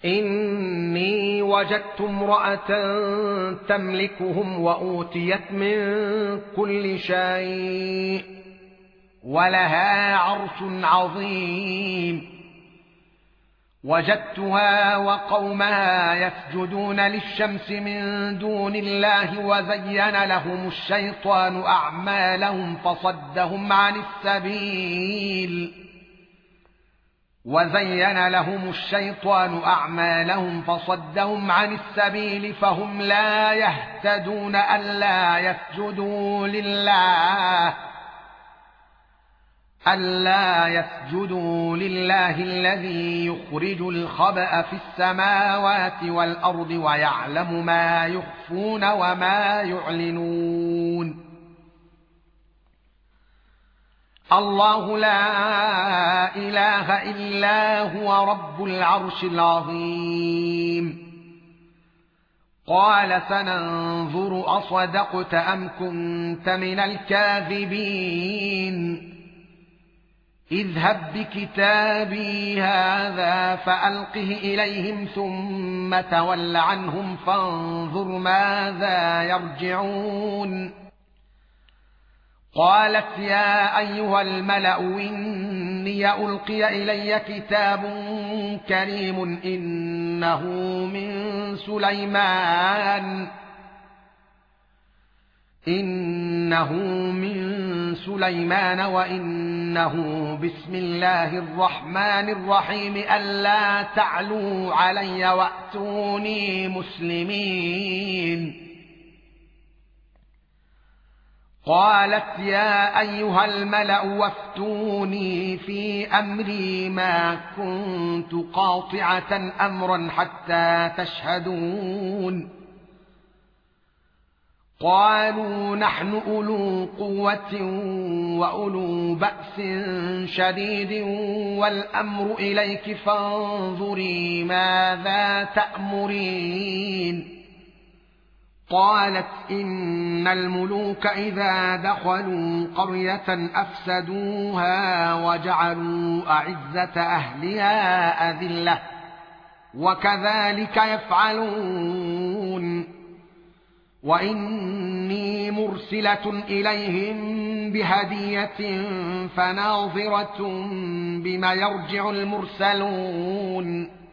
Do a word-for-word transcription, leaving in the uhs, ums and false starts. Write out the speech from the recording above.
إني وجدت امرأة تملكهم وأوتيت من كل شيء ولها عرش عظيم وجدتها وقومها يسجدون للشمس من دون الله وزين لهم الشيطان أعمالهم فصدهم عن السبيل وزين لهم الشيطان أعمالهم فصدهم عن السبيل فهم لا يهتدون ألا يسجدوا لله ألا يسجدوا لله الذي يخرج الخبأ في السماوات والأرض ويعلم ما يخفون وما يعلنون الله لا إله إلا هو رب العرش العظيم قال سننظر أصدقت أم كنت من الكاذبين اذهب بكتابي هذا فألقه إليهم ثم تول عنهم فانظر ماذا يرجعون قالت يا أيها الملأ إني ألقي إلي كتاب كريم إنه من سليمان إنه من سليمان وإنه بسم الله الرحمن الرحيم ألا تعلوا علي وأتوني مسلمين قالت يا أيها الملأ وافتوني في أمري ما كنت قاطعة أمرا حتى تشهدون قالوا نحن أولو قوة وأولو بأس شديد والأمر إليك فانظري ماذا تأمرين قالت إن الملوك إذا دخلوا قرية أفسدوها وجعلوا أعزة أهلها أذلة وكذلك يفعلون وإني مرسلة إليهم بهدية فناظرة بما يرجع المرسلون